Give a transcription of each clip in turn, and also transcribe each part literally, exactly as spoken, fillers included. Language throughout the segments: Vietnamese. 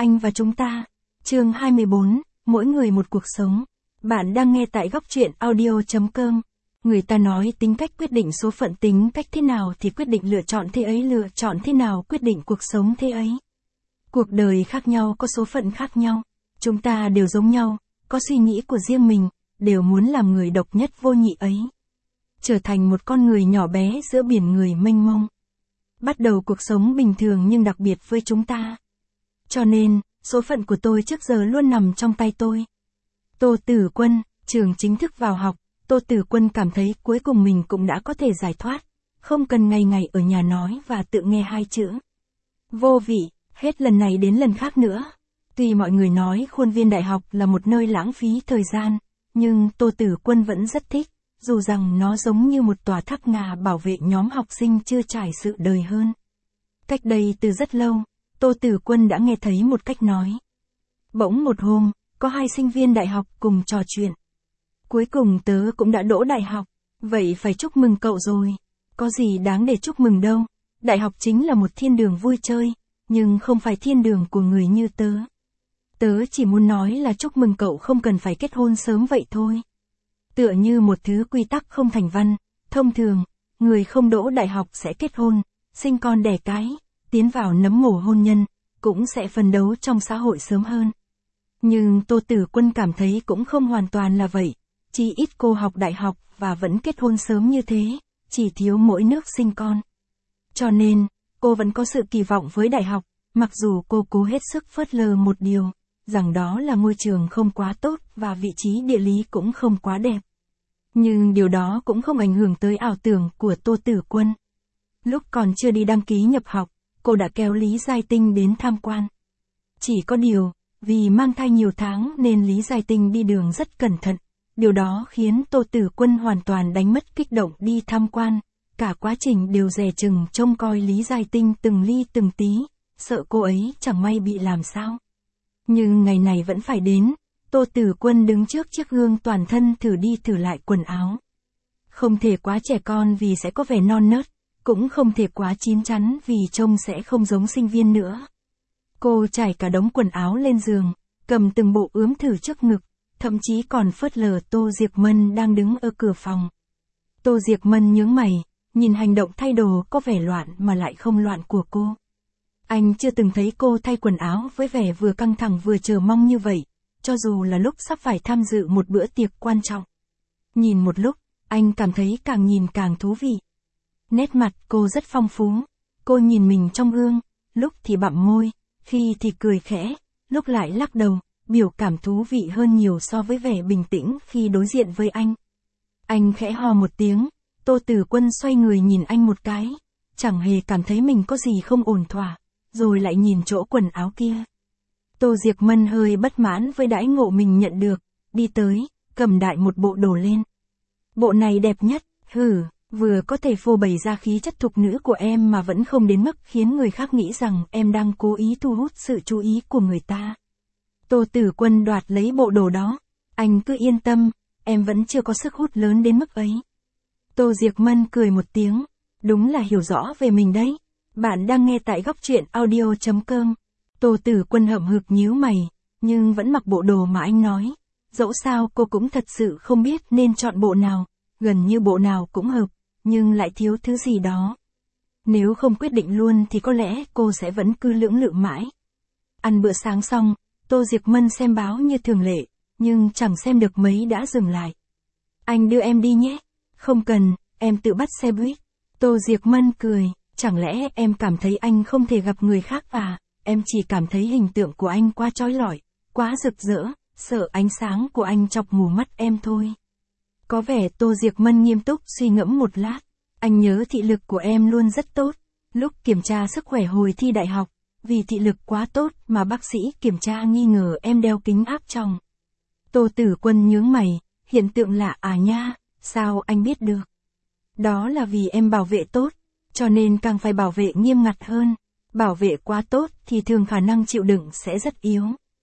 Anh và chúng ta. Chương hai mươi bốn, mỗi người một cuộc sống. Bạn đang nghe tại góc truyện audio chấm com. Người ta nói tính cách quyết định số phận, tính cách thế nào thì quyết định lựa chọn thế ấy, lựa chọn thế nào quyết định cuộc sống thế ấy. Cuộc đời khác nhau có số phận khác nhau. Chúng ta đều giống nhau, có suy nghĩ của riêng mình, đều muốn làm người độc nhất vô nhị ấy. Trở thành một con người nhỏ bé giữa biển người mênh mông. Bắt đầu cuộc sống bình thường nhưng đặc biệt với chúng ta. Cho nên, số phận của tôi trước giờ luôn nằm trong tay tôi. Tô Tử Quân, trường chính thức vào học, Tô Tử Quân cảm thấy cuối cùng mình cũng đã có thể giải thoát, không cần ngày ngày ở nhà nói và tự nghe hai chữ. Vô vị, hết lần này đến lần khác nữa. Tuy mọi người nói khuôn viên đại học là một nơi lãng phí thời gian, nhưng Tô Tử Quân vẫn rất thích, dù rằng nó giống như một tòa tháp ngà bảo vệ nhóm học sinh chưa trải sự đời hơn. Cách đây từ rất lâu, Tô Tử Quân đã nghe thấy một cách nói. Bỗng một hôm, có hai sinh viên đại học cùng trò chuyện. Cuối cùng tớ cũng đã đỗ đại học, vậy phải chúc mừng cậu rồi. Có gì đáng để chúc mừng đâu, đại học chính là một thiên đường vui chơi, nhưng không phải thiên đường của người như tớ. Tớ chỉ muốn nói là chúc mừng cậu không cần phải kết hôn sớm vậy thôi. Tựa như một thứ quy tắc không thành văn, thông thường, người không đỗ đại học sẽ kết hôn, sinh con đẻ cái, tiến vào nấm mồ hôn nhân, cũng sẽ phấn đấu trong xã hội sớm hơn. Nhưng Tô Tử Quân cảm thấy cũng không hoàn toàn là vậy, chỉ ít cô học đại học và vẫn kết hôn sớm như thế, chỉ thiếu mỗi nước sinh con. Cho nên, cô vẫn có sự kỳ vọng với đại học, mặc dù cô cố hết sức phớt lờ một điều, rằng đó là ngôi trường không quá tốt và vị trí địa lý cũng không quá đẹp. Nhưng điều đó cũng không ảnh hưởng tới ảo tưởng của Tô Tử Quân. Lúc còn chưa đi đăng ký nhập học, cô đã kéo Lý Giai Tinh đến tham quan. Chỉ có điều, vì mang thai nhiều tháng nên Lý Giai Tinh đi đường rất cẩn thận, điều đó khiến Tô Tử Quân hoàn toàn đánh mất kích động đi tham quan, cả quá trình đều dè chừng trông coi Lý Giai Tinh từng ly từng tí, sợ cô ấy chẳng may bị làm sao. Nhưng ngày này vẫn phải đến, Tô Tử Quân đứng trước chiếc gương toàn thân thử đi thử lại quần áo. Không thể quá trẻ con vì sẽ có vẻ non nớt, cũng không thể quá chín chắn vì trông sẽ không giống sinh viên nữa. Cô trải cả đống quần áo lên giường, cầm từng bộ ướm thử trước ngực, thậm chí còn phớt lờ Tô Diệc Mân đang đứng ở cửa phòng. Tô Diệc Mân nhướng mày, nhìn hành động thay đồ có vẻ loạn mà lại không loạn của cô. Anh chưa từng thấy cô thay quần áo với vẻ vừa căng thẳng vừa chờ mong như vậy, cho dù là lúc sắp phải tham dự một bữa tiệc quan trọng. Nhìn một lúc, anh cảm thấy càng nhìn càng thú vị. Nét mặt cô rất phong phú, cô nhìn mình trong gương, lúc thì bặm môi, khi thì cười khẽ, lúc lại lắc đầu, biểu cảm thú vị hơn nhiều so với vẻ bình tĩnh khi đối diện với anh. Anh khẽ ho một tiếng, Tô Tử Quân xoay người nhìn anh một cái, chẳng hề cảm thấy mình có gì không ổn thỏa, rồi lại nhìn chỗ quần áo kia. Tô Diệc Mân hơi bất mãn với đãi ngộ mình nhận được, đi tới, cầm đại một bộ đồ lên. Bộ này đẹp nhất, hừ, vừa có thể phô bày ra khí chất thục nữ của em mà vẫn không đến mức khiến người khác nghĩ rằng em đang cố ý thu hút sự chú ý của người ta. Tô Tử Quân đoạt lấy bộ đồ đó, anh cứ yên tâm, em vẫn chưa có sức hút lớn đến mức ấy. Tô Diệc Mân cười một tiếng, đúng là hiểu rõ về mình đấy. Bạn đang nghe tại góc truyện audio chấm com. Tô Tử Quân hậm hực nhíu mày, nhưng vẫn mặc bộ đồ mà anh nói. Dẫu sao cô cũng thật sự không biết nên chọn bộ nào, gần như bộ nào cũng hợp, nhưng lại thiếu thứ gì đó. Nếu không quyết định luôn thì có lẽ cô sẽ vẫn cứ lưỡng lự mãi. Ăn bữa sáng xong, Tô Diệc Mân xem báo như thường lệ, nhưng chẳng xem được mấy đã dừng lại. Anh đưa em đi nhé. Không cần, em tự bắt xe buýt. Tô Diệc Mân cười, chẳng lẽ em cảm thấy anh không thể gặp người khác à? Em chỉ cảm thấy hình tượng của anh quá chói lọi, quá rực rỡ, sợ ánh sáng của anh chọc mù mắt em thôi. Có vẻ Tô Diệc Mân nghiêm túc suy ngẫm một lát. Anh nhớ thị lực của em luôn rất tốt. Lúc kiểm tra sức khỏe hồi thi đại học, vì thị lực quá tốt mà bác sĩ kiểm tra nghi ngờ em đeo kính áp tròng. Tô Tử Quân nhướng mày, hiện tượng lạ à nha, sao anh biết được? Đó là vì em bảo vệ tốt, cho nên càng phải bảo vệ nghiêm ngặt hơn. Bảo vệ quá tốt thì thường khả năng chịu đựng sẽ rất yếu.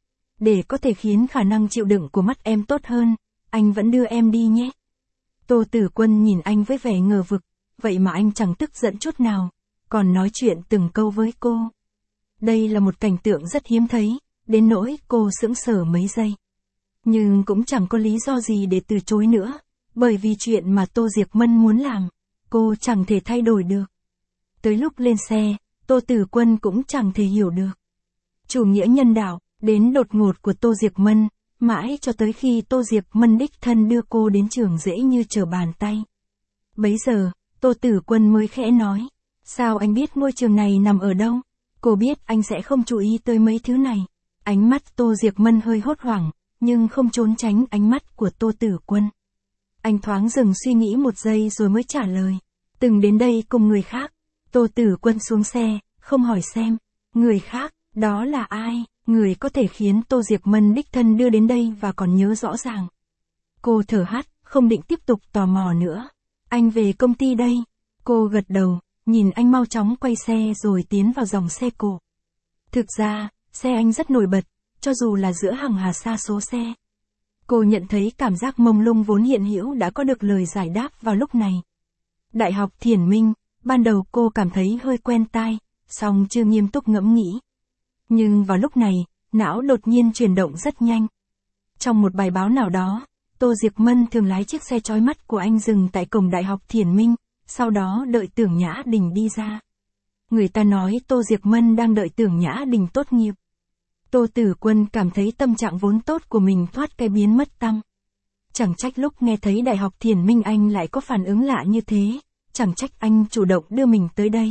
Để có thể khiến khả năng chịu đựng của mắt em tốt hơn, anh vẫn đưa em đi nhé. Tô Tử Quân nhìn anh với vẻ ngờ vực, vậy mà anh chẳng tức giận chút nào, còn nói chuyện từng câu với cô. Đây là một cảnh tượng rất hiếm thấy, đến nỗi cô sững sờ mấy giây. Nhưng cũng chẳng có lý do gì để từ chối nữa, bởi vì chuyện mà Tô Diệc Mân muốn làm, cô chẳng thể thay đổi được. Tới lúc lên xe, Tô Tử Quân cũng chẳng thể hiểu được chủ nghĩa nhân đạo đến đột ngột của Tô Diệc Mân, mãi cho tới khi Tô Diệc Mân đích thân đưa cô đến trường dễ như trở bàn tay. Bấy giờ, Tô Tử Quân mới khẽ nói, sao anh biết ngôi trường này nằm ở đâu? Cô biết anh sẽ không chú ý tới mấy thứ này. Ánh mắt Tô Diệc Mân hơi hốt hoảng, nhưng không trốn tránh ánh mắt của Tô Tử Quân. Anh thoáng dừng suy nghĩ một giây rồi mới trả lời, từng đến đây cùng người khác. Tô Tử Quân xuống xe, không hỏi xem, người khác, đó là ai, người có thể khiến Tô Diệc Mân đích thân đưa đến đây và còn nhớ rõ ràng. Cô thở hắt, không định tiếp tục tò mò nữa. Anh về công ty đây. Cô gật đầu, nhìn anh mau chóng quay xe rồi tiến vào dòng xe cộ. Thực ra, xe anh rất nổi bật, cho dù là giữa hàng hà sa số xe. Cô nhận thấy cảm giác mông lung vốn hiện hữu đã có được lời giải đáp vào lúc này. Đại học Thiền Minh, ban đầu cô cảm thấy hơi quen tai, song chưa nghiêm túc ngẫm nghĩ. Nhưng vào lúc này, não đột nhiên chuyển động rất nhanh. Trong một bài báo nào đó, Tô Diệc Mân thường lái chiếc xe chói mắt của anh dừng tại cổng Đại học Thiền Minh, sau đó đợi Tưởng Nhã Đình đi ra. Người ta nói Tô Diệc Mân đang đợi Tưởng Nhã Đình tốt nghiệp. Tô Tử Quân cảm thấy tâm trạng vốn tốt của mình thoát cái biến mất tăm. Chẳng trách lúc nghe thấy Đại học Thiền Minh anh lại có phản ứng lạ như thế, chẳng trách anh chủ động đưa mình tới đây.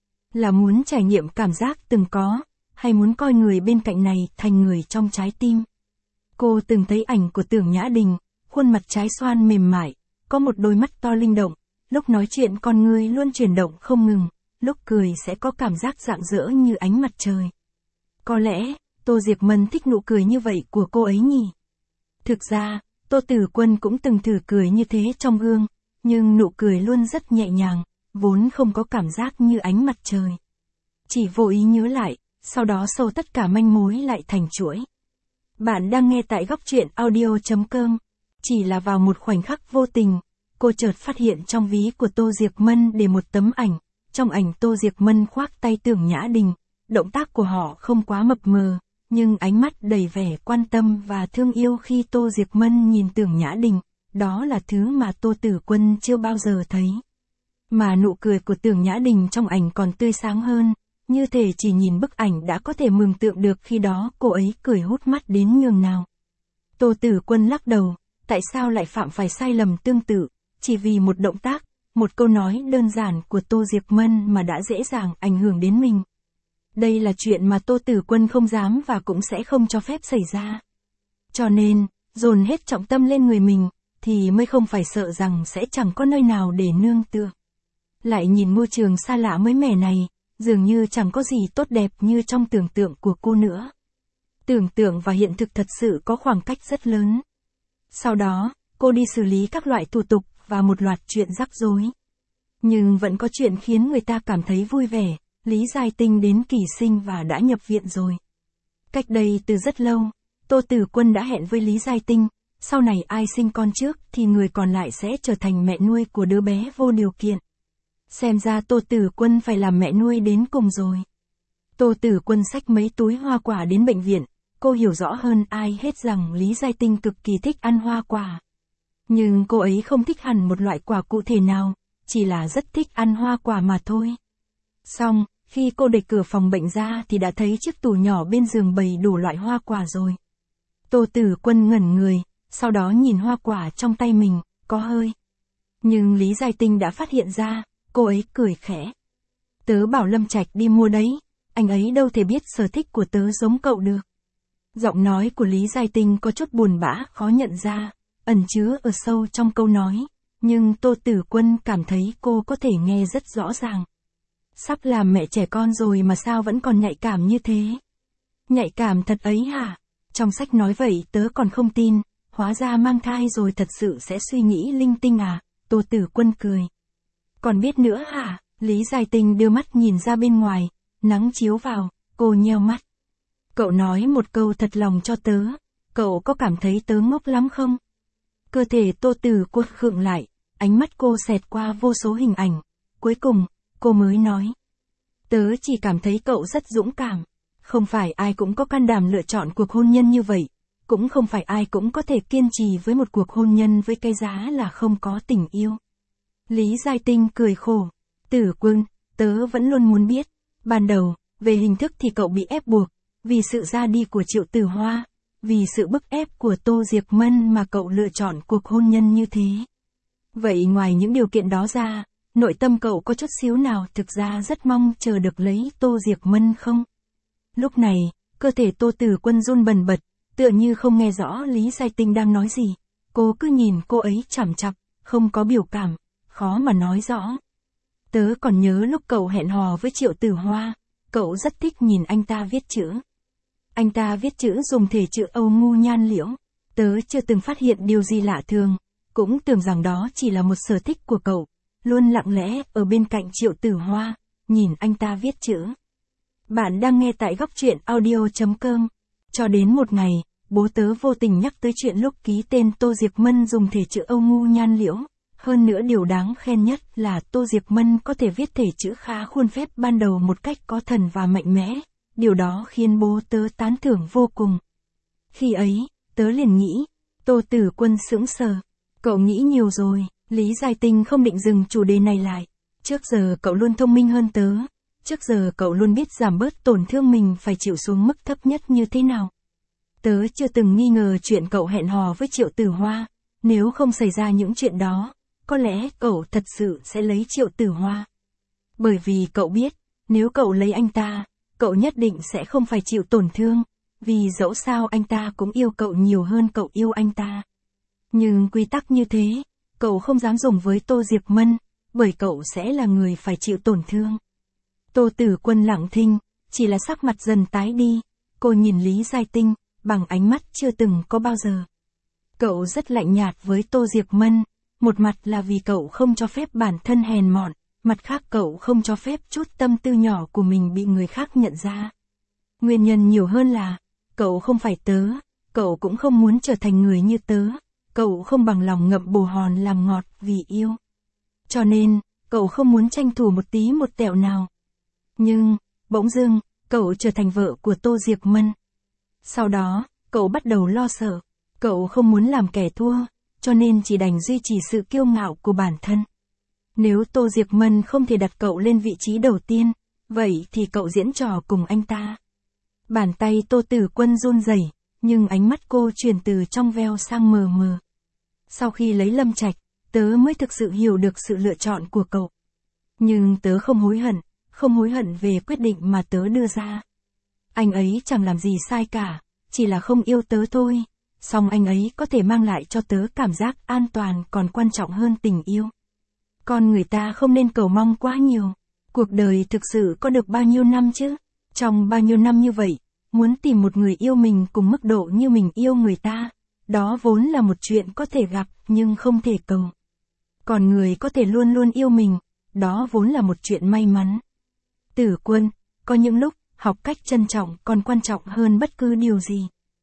Là muốn trải nghiệm cảm giác từng có, hay muốn coi người bên cạnh này thành người trong trái tim. Cô từng thấy ảnh của Tưởng Nhã Đình, khuôn mặt trái xoan mềm mại, có một đôi mắt to linh động, lúc nói chuyện con người luôn chuyển động không ngừng, lúc cười sẽ có cảm giác rạng rỡ như ánh mặt trời. Có lẽ, Tô Diệc Mân thích nụ cười như vậy của cô ấy nhỉ? Thực ra, Tô Tử Quân cũng từng thử cười như thế trong gương, nhưng nụ cười luôn rất nhẹ nhàng, vốn không có cảm giác như ánh mặt trời. Chỉ vô ý nhớ lại, sau đó sâu tất cả manh mối lại thành chuỗi. Bạn đang nghe tại góc truyện audio chấm com. Chỉ là vào một khoảnh khắc vô tình, cô chợt phát hiện trong ví của Tô Diệc Mân để một tấm ảnh. Trong ảnh Tô Diệc Mân khoác tay Tưởng Nhã Đình, động tác của họ không quá mập mờ, nhưng ánh mắt đầy vẻ quan tâm và thương yêu khi Tô Diệc Mân nhìn Tưởng Nhã Đình, đó là thứ mà Tô Tử Quân chưa bao giờ thấy. Mà nụ cười của Tưởng Nhã Đình trong ảnh còn tươi sáng hơn, như thể chỉ nhìn bức ảnh đã có thể mường tượng được khi đó cô ấy cười hút mắt đến nhường nào. Tô Tử Quân lắc đầu, tại sao lại phạm phải sai lầm tương tự, chỉ vì một động tác, một câu nói đơn giản của Tô Diệc Mân mà đã dễ dàng ảnh hưởng đến mình. Đây là chuyện mà Tô Tử Quân không dám và cũng sẽ không cho phép xảy ra. Cho nên, dồn hết trọng tâm lên người mình, thì mới không phải sợ rằng sẽ chẳng có nơi nào để nương tựa. Lại nhìn môi trường xa lạ mới mẻ này, dường như chẳng có gì tốt đẹp như trong tưởng tượng của cô nữa. Tưởng tượng và hiện thực thật sự có khoảng cách rất lớn. Sau đó, cô đi xử lý các loại thủ tục và một loạt chuyện rắc rối. Nhưng vẫn có chuyện khiến người ta cảm thấy vui vẻ, Lý Giai Tinh đến kỳ sinh và đã nhập viện rồi. Cách đây từ rất lâu, Tô Tử Quân đã hẹn với Lý Giai Tinh, sau này ai sinh con trước thì người còn lại sẽ trở thành mẹ nuôi của đứa bé vô điều kiện. Xem ra Tô Tử Quân phải làm mẹ nuôi đến cùng rồi. Tô Tử Quân xách mấy túi hoa quả đến bệnh viện, cô hiểu rõ hơn ai hết rằng Lý Giai Tinh cực kỳ thích ăn hoa quả. Nhưng cô ấy không thích hẳn một loại quả cụ thể nào, chỉ là rất thích ăn hoa quả mà thôi. Xong, khi cô đẩy cửa phòng bệnh ra thì đã thấy chiếc tủ nhỏ bên giường bày đủ loại hoa quả rồi. Tô Tử Quân ngẩn người, sau đó nhìn hoa quả trong tay mình, có hơi. Nhưng Lý Giai Tinh đã phát hiện ra, cô ấy cười khẽ. Tớ bảo Lâm Trạch đi mua đấy, anh ấy đâu thể biết sở thích của tớ giống cậu được. Giọng nói của Lý Giai Tinh có chút buồn bã, khó nhận ra, ẩn chứa ở sâu trong câu nói, nhưng Tô Tử Quân cảm thấy cô có thể nghe rất rõ ràng. Sắp làm mẹ trẻ con rồi mà sao vẫn còn nhạy cảm như thế? Nhạy cảm thật ấy hả? Trong sách nói vậy tớ còn không tin, hóa ra mang thai rồi thật sự sẽ suy nghĩ linh tinh à? Tô Tử Quân cười. Còn biết nữa hả? Lý Giai Tinh đưa mắt nhìn ra bên ngoài, nắng chiếu vào, cô nheo mắt. Cậu nói một câu thật lòng cho tớ, cậu có cảm thấy tớ ngốc lắm không? Cơ thể Tô Tử Quân khựng lại, ánh mắt cô xẹt qua vô số hình ảnh. Cuối cùng, cô mới nói. Tớ chỉ cảm thấy cậu rất dũng cảm. Không phải ai cũng có can đảm lựa chọn cuộc hôn nhân như vậy, cũng không phải ai cũng có thể kiên trì với một cuộc hôn nhân với cái giá là không có tình yêu. Lý Giai Tinh cười khổ. Tử Quân, tớ vẫn luôn muốn biết. Ban đầu, về hình thức thì cậu bị ép buộc, vì sự ra đi của Triệu Tử Hoa, vì sự bức ép của Tô Diệc Mân mà cậu lựa chọn cuộc hôn nhân như thế. Vậy ngoài những điều kiện đó ra, nội tâm cậu có chút xíu nào thực ra rất mong chờ được lấy Tô Diệc Mân không? Lúc này, cơ thể Tô Tử Quân run bần bật, tựa như không nghe rõ Lý Giai Tinh đang nói gì. Cô cứ nhìn cô ấy chằm chằm, không có biểu cảm, khó mà nói rõ. Tớ còn nhớ lúc cậu hẹn hò với Triệu Tử Hoa, cậu rất thích nhìn anh ta viết chữ. Anh ta viết chữ dùng thể chữ Âu ngu nhan liễu. Tớ chưa từng phát hiện điều gì lạ thường, cũng tưởng rằng đó chỉ là một sở thích của cậu, luôn lặng lẽ ở bên cạnh Triệu Tử Hoa, nhìn anh ta viết chữ. Bạn đang nghe tại góc truyện audio chấm com. Cho đến một ngày, bố tớ vô tình nhắc tới chuyện lúc ký tên Tô Diệc Mân dùng thể chữ Âu ngu nhan liễu. Hơn nữa điều đáng khen nhất là Tô Diệc Mân có thể viết thể chữ khá khuôn phép ban đầu một cách có thần và mạnh mẽ. Điều đó khiến bố tớ tán thưởng vô cùng. Khi ấy, tớ liền nghĩ, Tô Tử Quân sững sờ. Cậu nghĩ nhiều rồi. Lý Giai Tinh không định dừng chủ đề này lại. Trước giờ cậu luôn thông minh hơn tớ. Trước giờ cậu luôn biết giảm bớt tổn thương mình phải chịu xuống mức thấp nhất như thế nào. Tớ chưa từng nghi ngờ chuyện cậu hẹn hò với Triệu Tử Hoa. Nếu không xảy ra những chuyện đó, có lẽ cậu thật sự sẽ lấy Triệu Tử Hoa. Bởi vì cậu biết, nếu cậu lấy anh ta, cậu nhất định sẽ không phải chịu tổn thương, vì dẫu sao anh ta cũng yêu cậu nhiều hơn cậu yêu anh ta. Nhưng quy tắc như thế, cậu không dám dùng với Tô Diệc Mân, bởi cậu sẽ là người phải chịu tổn thương. Tô Tử Quân lặng thinh, chỉ là sắc mặt dần tái đi, cô nhìn Lý Giai Tinh, bằng ánh mắt chưa từng có bao giờ. Cậu rất lạnh nhạt với Tô Diệc Mân, một mặt là vì cậu không cho phép bản thân hèn mọn, mặt khác cậu không cho phép chút tâm tư nhỏ của mình bị người khác nhận ra. Nguyên nhân nhiều hơn là, cậu không phải tớ, cậu cũng không muốn trở thành người như tớ, cậu không bằng lòng ngậm bồ hòn làm ngọt vì yêu. Cho nên, cậu không muốn tranh thủ một tí một tẹo nào. Nhưng, bỗng dưng, cậu trở thành vợ của Tô Diệc Mân. Sau đó, cậu bắt đầu lo sợ, cậu không muốn làm kẻ thua, cho nên chỉ đành duy trì sự kiêu ngạo của bản thân. Nếu Tô Diệc Mân không thể đặt cậu lên vị trí đầu tiên, vậy thì cậu diễn trò cùng anh ta. Bàn tay Tô Tử Quân run rẩy, nhưng ánh mắt cô chuyển từ trong veo sang mờ mờ. Sau khi lấy Lâm Trạch, tớ mới thực sự hiểu được sự lựa chọn của cậu. Nhưng tớ không hối hận, không hối hận về quyết định mà tớ đưa ra. Anh ấy chẳng làm gì sai cả, chỉ là không yêu tớ thôi. Song anh ấy có thể mang lại cho tớ cảm giác an toàn còn quan trọng hơn tình yêu. Con người ta không nên cầu mong quá nhiều. Cuộc đời thực sự có được bao nhiêu năm chứ? Trong bao nhiêu năm như vậy, muốn tìm một người yêu mình cùng mức độ như mình yêu người ta, đó vốn là một chuyện có thể gặp nhưng không thể cầu. Còn người có thể luôn luôn yêu mình, đó vốn là một chuyện may mắn. Tử Quân, có những lúc, học cách trân trọng còn quan trọng hơn bất cứ điều gì.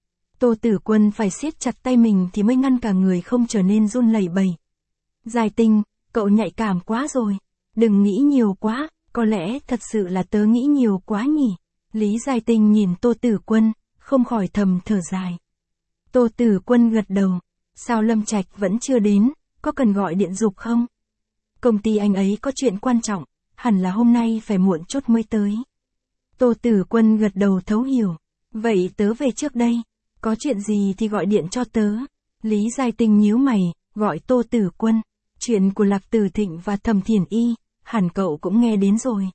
Tô Tử Quân phải siết chặt tay mình thì mới ngăn cả người không trở nên run lẩy bẩy. Giai Tinh, cậu nhạy cảm quá rồi. Đừng nghĩ nhiều quá, có lẽ thật sự là tớ nghĩ nhiều quá nhỉ. Lý Giai Tinh nhìn Tô Tử Quân, không khỏi thầm thở dài. Tô Tử Quân gật đầu. Sao Lâm Trạch vẫn chưa đến, có cần gọi điện giục không? Công ty anh ấy có chuyện quan trọng, hẳn là hôm nay phải muộn chút mới tới. Tô Tử Quân gật đầu thấu hiểu. Vậy tớ về trước đây, có chuyện gì thì gọi điện cho tớ. Lý Giai Tinh nhíu mày, gọi Tô Tử Quân. Chuyện của Lạc Tử Thịnh và Thẩm Thiển Y, hẳn cậu cũng nghe đến rồi.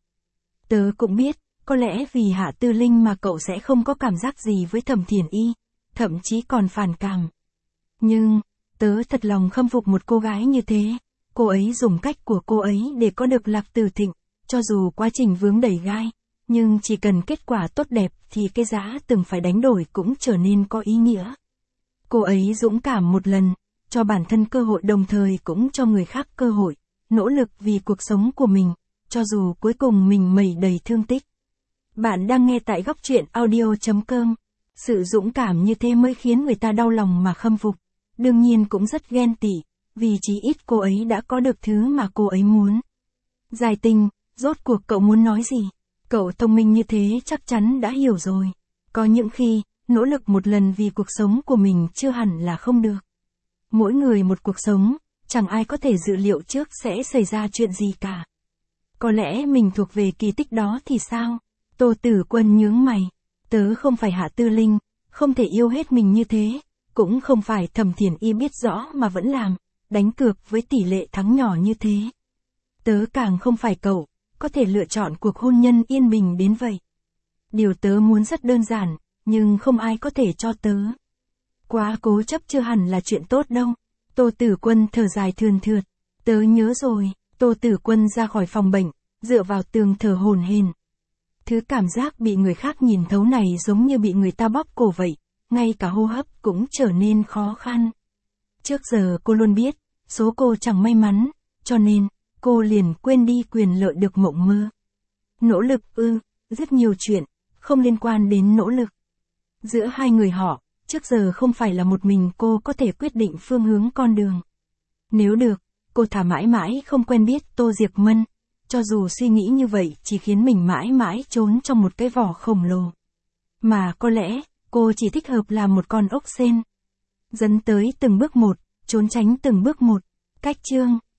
Tớ cũng biết, có lẽ vì Hạ Tư Linh mà cậu sẽ không có cảm giác gì với Thẩm Thiển Y, thậm chí còn phản cảm. Nhưng, tớ thật lòng khâm phục một cô gái như thế. Cô ấy dùng cách của cô ấy để có được Lạc Tử Thịnh, cho dù quá trình vướng đầy gai, nhưng chỉ cần kết quả tốt đẹp thì cái giá từng phải đánh đổi cũng trở nên có ý nghĩa. Cô ấy dũng cảm một lần, cho bản thân cơ hội đồng thời cũng cho người khác cơ hội, nỗ lực vì cuộc sống của mình, cho dù cuối cùng mình mẩy đầy thương tích. Bạn đang nghe tại góc truyện audio chấm com. Sự dũng cảm như thế mới khiến người ta đau lòng mà khâm phục. Đương nhiên cũng rất ghen tị, vì chí ít cô ấy đã có được thứ mà cô ấy muốn. Giai Tinh, rốt cuộc cậu muốn nói gì? Cậu thông minh như thế chắc chắn đã hiểu rồi. Có những khi, nỗ lực một lần vì cuộc sống của mình chưa hẳn là không được. Mỗi người một cuộc sống, chẳng ai có thể dự liệu trước sẽ xảy ra chuyện gì cả. Có lẽ mình thuộc về kỳ tích đó thì sao? Tô Tử Quân nhướng mày. Tớ không phải Hạ Tư Linh, không thể yêu hết mình như thế, cũng không phải Thẩm Thiển Y biết rõ mà vẫn làm, đánh cược với tỷ lệ thắng nhỏ như thế. Tớ càng không phải cậu, có thể lựa chọn cuộc hôn nhân yên bình đến vậy. Điều tớ muốn rất đơn giản, nhưng không ai có thể cho tớ. Quá cố chấp chưa hẳn là chuyện tốt đâu. Tô Tử Quân thở dài thườn thượt. Tớ nhớ rồi. Tô Tử Quân ra khỏi phòng bệnh, dựa vào tường thở hổn hển. Thứ cảm giác bị người khác nhìn thấu này giống như bị người ta bóp cổ vậy, ngay cả hô hấp cũng trở nên khó khăn. Trước giờ cô luôn biết, số cô chẳng may mắn, cho nên, cô liền quên đi quyền lợi được mộng mơ. Nỗ lực ư, rất nhiều chuyện, không liên quan đến nỗ lực. Giữa hai người họ, trước giờ không phải là một mình cô có thể quyết định phương hướng con đường. Nếu được, cô thà mãi mãi không quen biết Tô Diệc Mân, cho dù suy nghĩ như vậy chỉ khiến mình mãi mãi trốn trong một cái vỏ khổng lồ. Mà có lẽ, cô chỉ thích hợp làm một con ốc sên. Dấn tới từng bước một, trốn tránh từng bước một. Cách chương